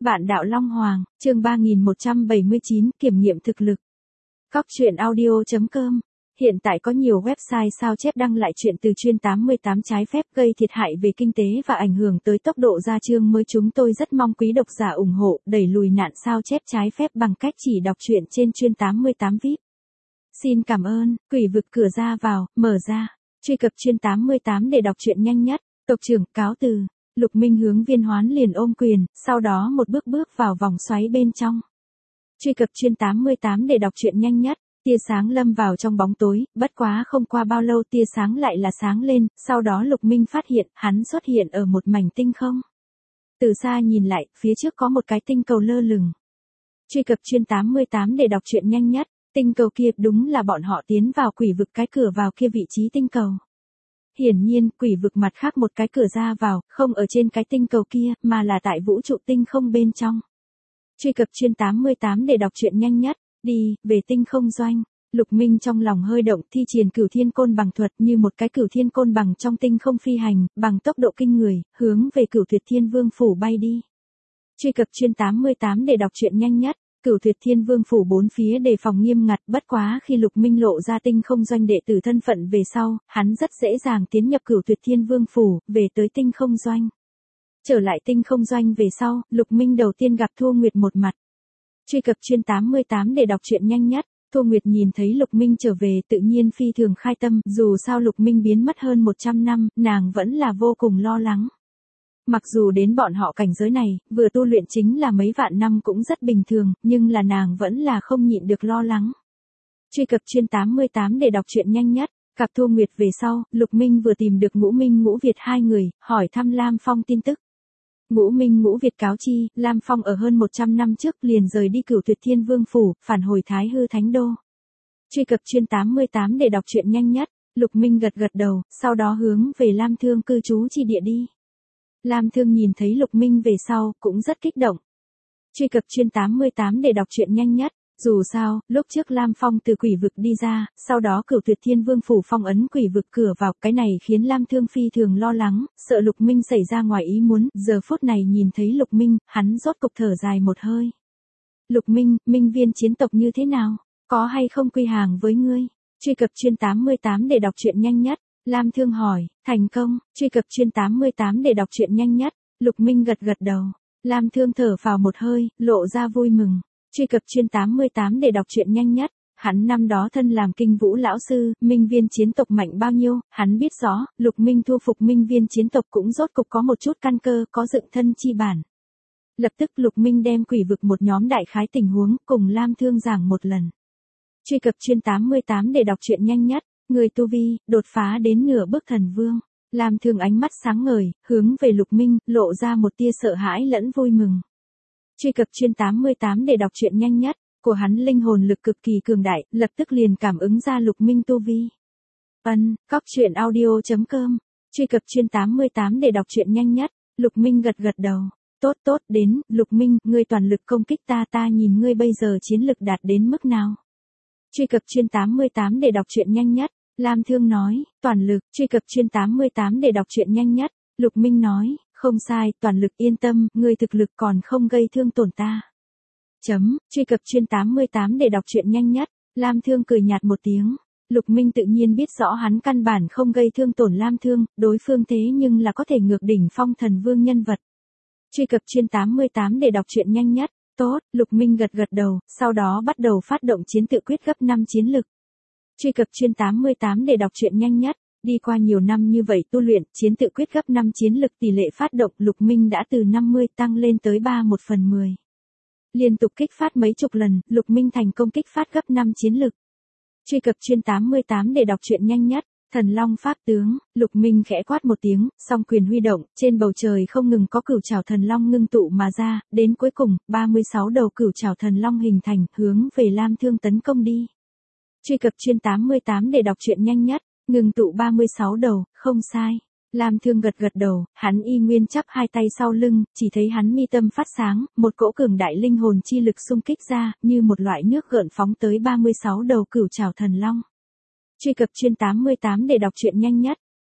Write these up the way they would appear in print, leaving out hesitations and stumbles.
Vạn đạo Long Hoàng, chương 3179, kiểm nghiệm thực lực. Cóc truyện audio.com. Hiện tại có nhiều website sao chép đăng lại chuyện từ chuyên 88 trái phép gây thiệt hại về kinh tế và ảnh hưởng tới tốc độ ra chương mới. Chúng tôi rất mong quý độc giả ủng hộ, đẩy lùi nạn sao chép trái phép bằng cách chỉ đọc truyện trên chuyên 88 VIP. Xin cảm ơn. Quỷ vực cửa ra vào, mở ra. Truy cập chuyên 88 để đọc truyện nhanh nhất. Tộc trưởng, cáo từ. Lục Minh hướng Viên Hoán liền ôm quyền, sau đó một bước bước vào vòng xoáy bên trong. Truy cập chuyên 88 để đọc truyện nhanh nhất. Tia sáng lâm vào trong bóng tối, bất quá không qua bao lâu tia sáng lại là sáng lên, sau đó Lục Minh phát hiện, hắn xuất hiện ở một mảnh tinh không. Từ xa nhìn lại, phía trước có một cái tinh cầu lơ lửng. Truy cập chuyên 88 để đọc truyện nhanh nhất. Tinh cầu kia đúng là bọn họ tiến vào quỷ vực, cái cửa vào kia vị trí tinh cầu. Hiển nhiên, quỷ vực mặt khác một cái cửa ra vào, không ở trên cái tinh cầu kia, mà là tại vũ trụ tinh không bên trong. Truy cập chuyên 88 để đọc truyện nhanh nhất. Đi, về tinh không doanh. Lục Minh trong lòng hơi động, thi triển cửu thiên côn bằng thuật như một cái cửu thiên côn bằng trong tinh không phi hành, bằng tốc độ kinh người, hướng về Cửu Tuyệt Thiên Vương phủ bay đi. Truy cập chuyên 88 để đọc truyện nhanh nhất. Cửu Tuyệt Thiên Vương phủ bốn phía đề phòng nghiêm ngặt, bất quá khi Lục Minh lộ ra tinh không doanh đệ tử thân phận về sau, hắn rất dễ dàng tiến nhập Cửu Tuyệt Thiên Vương phủ, về tới tinh không doanh. Trở lại tinh không doanh về sau, Lục Minh đầu tiên gặp Thu Nguyệt một mặt. Truy cập chuyên 88 để đọc truyện nhanh nhất. Thu Nguyệt nhìn thấy Lục Minh trở về tự nhiên phi thường khai tâm, dù sao Lục Minh biến mất hơn 100 năm, nàng vẫn là vô cùng lo lắng. Mặc dù đến bọn họ cảnh giới này, vừa tu luyện chính là mấy vạn năm cũng rất bình thường, nhưng là nàng vẫn là không nhịn được lo lắng. Truy cập chuyên 88 để đọc truyện nhanh nhất. Gặp Thu Nguyệt về sau, Lục Minh vừa tìm được Ngũ Minh Ngũ Việt hai người, hỏi thăm Lam Phong tin tức. Ngũ Minh Ngũ Việt cáo chi, Lam Phong ở hơn 100 năm trước liền rời đi Cửu Tuyệt Thiên Vương phủ, phản hồi Thái Hư Thánh Đô. Truy cập chuyên 88 để đọc truyện nhanh nhất. Lục Minh gật gật đầu, sau đó hướng về Lam Thương cư trú chi địa đi. Lam Thương nhìn thấy Lục Minh về sau, cũng rất kích động. Truy cập chuyên 88 để đọc truyện nhanh nhất. Dù sao, lúc trước Lam Phong từ quỷ vực đi ra, sau đó Cửu Tuyệt Thiên Vương phủ phong ấn quỷ vực cửa vào, cái này khiến Lam Thương phi thường lo lắng, sợ Lục Minh xảy ra ngoài ý muốn, giờ phút này nhìn thấy Lục Minh, hắn rốt cục thở dài một hơi. Lục Minh, Minh Viên chiến tộc như thế nào? Có hay không quy hàng với ngươi? Truy cập chuyên 88 để đọc truyện nhanh nhất. Lam Thương hỏi, thành công. Truy cập chuyên 88 để đọc truyện nhanh nhất. Lục Minh gật gật đầu. Lam Thương thở phào một hơi, lộ ra vui mừng. Truy cập chuyên 88 để đọc truyện nhanh nhất. Hắn năm đó thân làm Kinh Vũ lão sư, Minh Viên chiến tộc mạnh bao nhiêu, hắn biết rõ, Lục Minh thu phục Minh Viên chiến tộc cũng rốt cục có một chút căn cơ, có dựng thân chi bản. Lập tức Lục Minh đem quỷ vực một nhóm đại khái tình huống, cùng Lam Thương giảng một lần. Truy cập chuyên 88 để đọc truyện nhanh nhất. Người tu vi, đột phá đến nửa bước thần vương. Lam Thương ánh mắt sáng ngời, hướng về Lục Minh, lộ ra một tia sợ hãi lẫn vui mừng. Truy cập chuyên 88 để đọc truyện nhanh nhất. Của hắn linh hồn lực cực kỳ cường đại, lập tức liền cảm ứng ra Lục Minh tu vi. Cóc truyện audio.com. Truy cập chuyên 88 để đọc truyện nhanh nhất. Lục Minh gật gật đầu. Tốt, đến, Lục Minh, ngươi toàn lực công kích ta nhìn ngươi bây giờ chiến lực đạt đến mức nào. Truy cập chuyên 88 để đọc truyện nhanh nhất. Lam Thương nói, toàn lực. Truy cập chuyên 88 để đọc truyện nhanh nhất. Lục Minh nói, không sai, toàn lực, yên tâm, ngươi thực lực còn không gây thương tổn ta. Truy cập chuyên 88 để đọc truyện nhanh nhất. Lam Thương cười nhạt một tiếng. Lục Minh tự nhiên biết rõ hắn căn bản không gây thương tổn Lam Thương, đối phương thế nhưng là có thể ngược đỉnh phong thần vương nhân vật. Truy cập chuyên 88 để đọc truyện nhanh nhất. Tốt, Lục Minh gật gật đầu, sau đó bắt đầu phát động chiến tự quyết gấp 5 chiến lực. Truy cập chuyên 88 để đọc truyện nhanh nhất. Đi qua nhiều năm như vậy tu luyện, chiến tự quyết gấp 5 chiến lực tỷ lệ phát động Lục Minh đã từ 50 tăng lên tới 3/1/10. Liên tục kích phát mấy chục lần, Lục Minh thành công kích phát gấp 5 chiến lực. Truy cập chuyên 88 để đọc truyện nhanh nhất. Thần Long pháp tướng. Lục Minh khẽ quát một tiếng, song quyền huy động, trên bầu trời không ngừng có cửu trảo thần long ngưng tụ mà ra, đến cuối cùng, 36 đầu cửu trảo thần long hình thành, hướng về Lam Thương tấn công đi. Truy cập chuyên 88 để đọc truyện nhanh nhất. Ngưng tụ 36 đầu, không sai. Lam Thương gật gật đầu, hắn y nguyên chắp hai tay sau lưng, chỉ thấy hắn mi tâm phát sáng, một cỗ cường đại linh hồn chi lực xung kích ra, như một loại nước gợn phóng tới 36 đầu cửu trảo thần long. Truy cập chuyên 88 để đọc truyện nhanh nhất.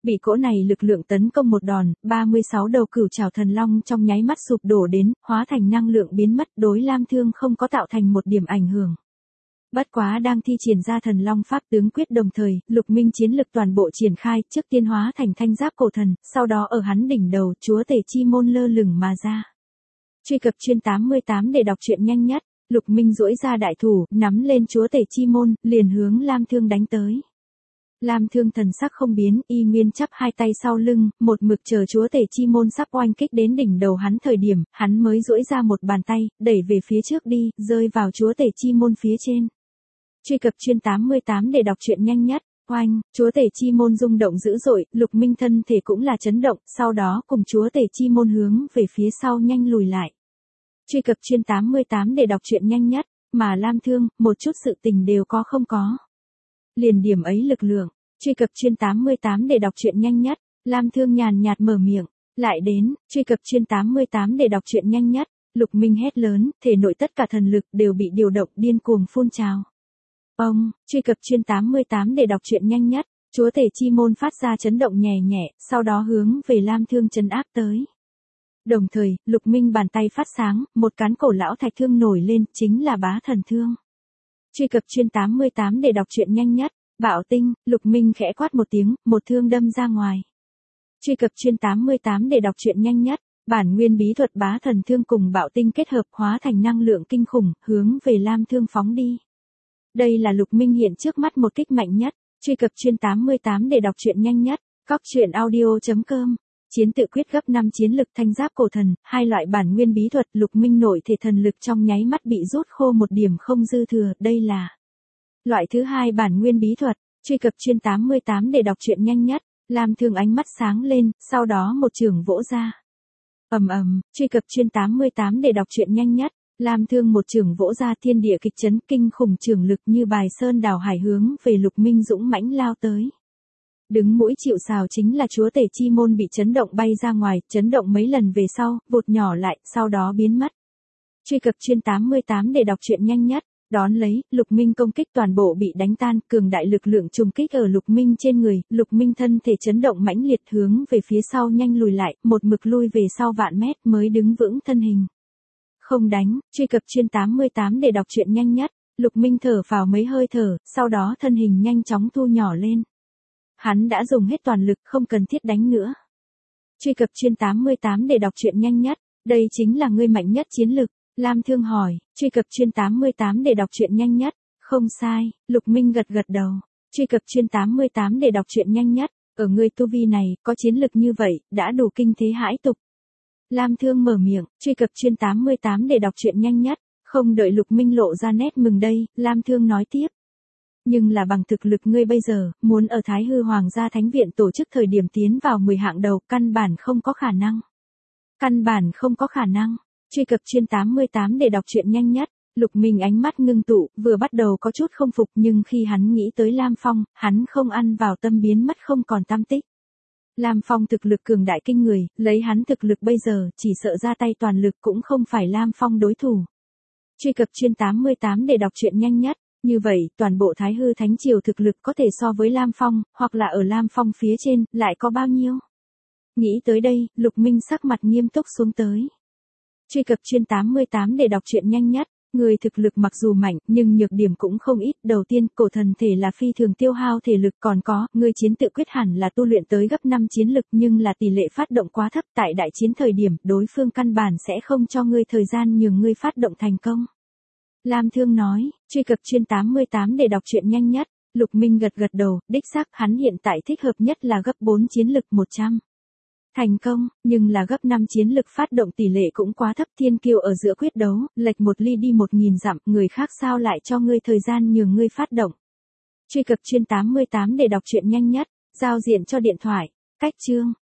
Bị cỗ này lực lượng tấn công một đòn, 36 đầu cửu trảo thần long trong nháy mắt sụp đổ đến, hóa thành năng lượng biến mất, đối Lam Thương không có tạo thành một điểm ảnh hưởng. Bất quá đang thi triển ra thần long pháp tướng quyết đồng thời, Lục Minh chiến lực toàn bộ triển khai, trước tiên hóa thành thanh giáp cổ thần, sau đó ở hắn đỉnh đầu, chúa tể chi môn lơ lửng mà ra. Truy cập chuyên 88 để đọc truyện nhanh nhất, Lục Minh duỗi ra đại thủ, nắm lên chúa tể chi môn, liền hướng Lam Thương đánh tới. Lam Thương thần sắc không biến, y nguyên chắp hai tay sau lưng, một mực chờ chúa tể chi môn sắp oanh kích đến đỉnh đầu hắn thời điểm, hắn mới duỗi ra một bàn tay, đẩy về phía trước đi, rơi vào chúa tể chi môn phía trên. Truy cập chuyên 88 để đọc truyện nhanh nhất, oanh, chúa tể chi môn rung động dữ dội, Lục Minh thân thể cũng là chấn động, sau đó cùng chúa tể chi môn hướng về phía sau nhanh lùi lại. Truy cập chuyên 88 để đọc truyện nhanh nhất, mà Lam Thương, một chút sự tình đều có không có. Liền điểm ấy lực lượng, truy cập chuyên 88 để đọc truyện nhanh nhất, Lam Thương nhàn nhạt mở miệng, lại đến, truy cập chuyên 88 để đọc truyện nhanh nhất, Lục Minh hét lớn, thể nội tất cả thần lực đều bị điều động điên cuồng phun trào. Ông, truy cập chuyên 88 để đọc truyện nhanh nhất, chúa tể chi môn phát ra chấn động nhẹ nhẹ, sau đó hướng về Lam Thương trấn áp tới. Đồng thời, Lục Minh bàn tay phát sáng, một cán cổ lão thạch thương nổi lên, chính là bá thần thương. Truy cập chuyên 88 để đọc truyện nhanh nhất, bạo tinh, Lục Minh khẽ quát một tiếng, một thương đâm ra ngoài. Truy cập chuyên 88 để đọc truyện nhanh nhất, bản nguyên bí thuật bá thần thương cùng bạo tinh kết hợp hóa thành năng lượng kinh khủng, hướng về Lam Thương phóng đi. Đây là Lục Minh hiện trước mắt một kích mạnh nhất, truy cập chuyên 88 để đọc truyện nhanh nhất, cóc truyện audio.com. Chiến tự quyết gấp 5 chiến lực thanh giáp cổ thần, hai loại bản nguyên bí thuật, Lục Minh nội thể thần lực trong nháy mắt bị rút khô một điểm không dư thừa, đây là loại thứ hai bản nguyên bí thuật, truy cập chuyên 88 để đọc truyện nhanh nhất, Lam Thương ánh mắt sáng lên, sau đó một trường vỗ ra. Ầm ầm, truy cập chuyên 88 để đọc truyện nhanh nhất, Lam Thương một trường vỗ ra thiên địa kịch chấn kinh khủng trường lực như bài sơn đảo hải hướng về Lục Minh dũng mãnh lao tới. Đứng mũi chịu sào chính là chúa tể chi môn bị chấn động bay ra ngoài, chấn động mấy lần về sau, vụt nhỏ lại, sau đó biến mất. Truy cập chuyên 88 để đọc truyện nhanh nhất, đón lấy, Lục Minh công kích toàn bộ bị đánh tan, cường đại lực lượng trùng kích ở Lục Minh trên người, Lục Minh thân thể chấn động mãnh liệt hướng về phía sau nhanh lùi lại, một mực lui về sau vạn mét mới đứng vững thân hình. Không đánh, truy cập chuyên 88 để đọc truyện nhanh nhất, Lục Minh thở phào mấy hơi thở, sau đó thân hình nhanh chóng thu nhỏ lên. Hắn đã dùng hết toàn lực, không cần thiết đánh nữa. Truy cập chuyên 88 để đọc truyện nhanh nhất, đây chính là ngươi mạnh nhất chiến lực, Lam Thương hỏi, truy cập chuyên 88 để đọc truyện nhanh nhất, không sai, Lục Minh gật gật đầu, truy cập chuyên 88 để đọc truyện nhanh nhất, ở ngươi tu vi này, có chiến lực như vậy, đã đủ kinh thế hãi tục. Lam Thương mở miệng, truy cập chuyên 88 để đọc truyện nhanh nhất, không đợi Lục Minh lộ ra nét mừng đây, Lam Thương nói tiếp. Nhưng là bằng thực lực ngươi bây giờ, muốn ở Thái Hư Hoàng gia Thánh viện tổ chức thời điểm tiến vào 10 hạng đầu, căn bản không có khả năng. Căn bản không có khả năng. Truy cập chuyên 88 để đọc truyện nhanh nhất, Lục Minh ánh mắt ngưng tụ, vừa bắt đầu có chút không phục nhưng khi hắn nghĩ tới Lam Phong, hắn không ăn vào tâm biến mất không còn tăm tích. Lam Phong thực lực cường đại kinh người, lấy hắn thực lực bây giờ, chỉ sợ ra tay toàn lực cũng không phải Lam Phong đối thủ. Truy cập chuyên 88 để đọc truyện nhanh nhất. Như vậy, toàn bộ Thái Hư Thánh Triều thực lực có thể so với Lam Phong, hoặc là ở Lam Phong phía trên, lại có bao nhiêu? Nghĩ tới đây, Lục Minh sắc mặt nghiêm túc xuống tới. Truy cập chuyên 88 để đọc truyện nhanh nhất, người thực lực mặc dù mạnh, nhưng nhược điểm cũng không ít. Đầu tiên, cổ thần thể là phi thường tiêu hao thể lực, còn có, người chiến tự quyết hẳn là tu luyện tới gấp 5 chiến lực nhưng là tỷ lệ phát động quá thấp, tại đại chiến thời điểm, đối phương căn bản sẽ không cho ngươi thời gian nhường ngươi phát động thành công. Lam Thương nói, truy cập chuyên 88 để đọc truyện nhanh nhất, Lục Minh gật gật đầu, đích xác hắn hiện tại thích hợp nhất là gấp 4 chiến lực 100. Thành công, nhưng là gấp 5 chiến lực phát động tỷ lệ cũng quá thấp, thiên kiêu ở giữa quyết đấu, lệch một ly đi 1000 dặm, người khác sao lại cho ngươi thời gian nhường ngươi phát động. Truy cập chuyên 88 để đọc truyện nhanh nhất, giao diện cho điện thoại, cách chương,